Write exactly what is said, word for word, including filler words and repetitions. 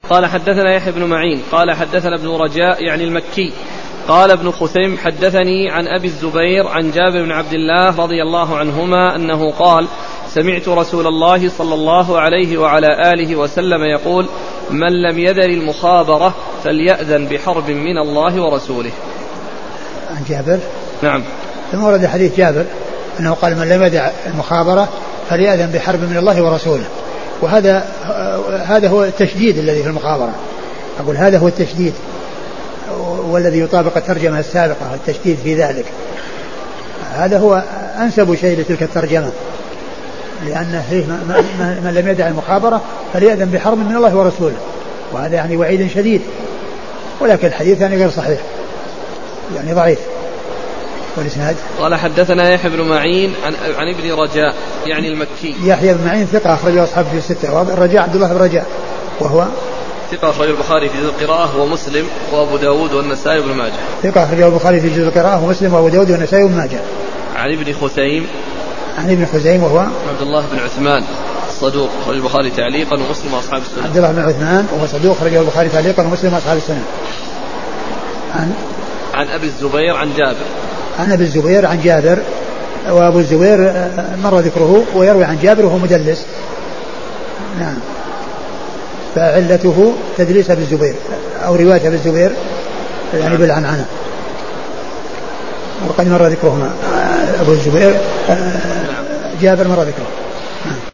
قال حدثنا يحيى بن معين قال حدثنا ابن رجاء يعني المكي قال ابن خثيم حدثني عن أبي الزبير عن جابر بن عبد الله رضي الله عنهما أنه قال سمعت رسول الله صلى الله عليه وعلى آله وسلم يقول من لم يذر المخابرة فليأذن بحرب من الله ورسوله. عن جابر نعم. ثم ورد حديث جابر أنه قال من لم يدع المخابرة فليأذن بحرب من الله ورسوله، وهذا هذا هو التشديد الذي في المخابرة. أقول هذا هو التشديد والذي يطابق الترجمة السابقة، التشديد في ذلك. هذا هو أنسب شيء لتلك الترجمة، لأن فيه من لم يدع المخابرة فليأذن بحرب من الله ورسوله، وهذا يعني وعيد شديد، ولكن الحديث يعني غير صحيح، يعني ضعيف. والإسناد قال حدثنا يحيى بن معين عن, عن ابن رجاء يعني المكي. يحيى بن معين ثقة أخرجه أصحابه في الستة. والرجاء عبد الله بن رجاء وهو ثقة أخرجه البخاري في جزء القراءة ومسلم وأبو داود والنسائي وابن ماجه. ثقة أخرجه البخاري في جزء القراءة ومسلم وأبو داود والنسائي وابن ماجه. عن ابن خثيم عن ابن خزيم وهو عبد الله بن عثمان صدوق أخرجه البخاري تعليقا ومسلم وأصحاب السنة. عبد الله بن عثمان وهو صدوق أخرجه البخاري تعليقا ومسلم وأصحاب السنة. عن عن أبي الزبير عن جابر. عن أبي الزبير عن جابر، وأبو الزبير مر ذكره ويروي عن جابر وهو مدلس. نعم. فعلته تدليس أبي الزبير أو رواية أبي الزبير يعني بالعنعنة، وقد مر ذكرهما أبو الزبير جابر مر ذكره.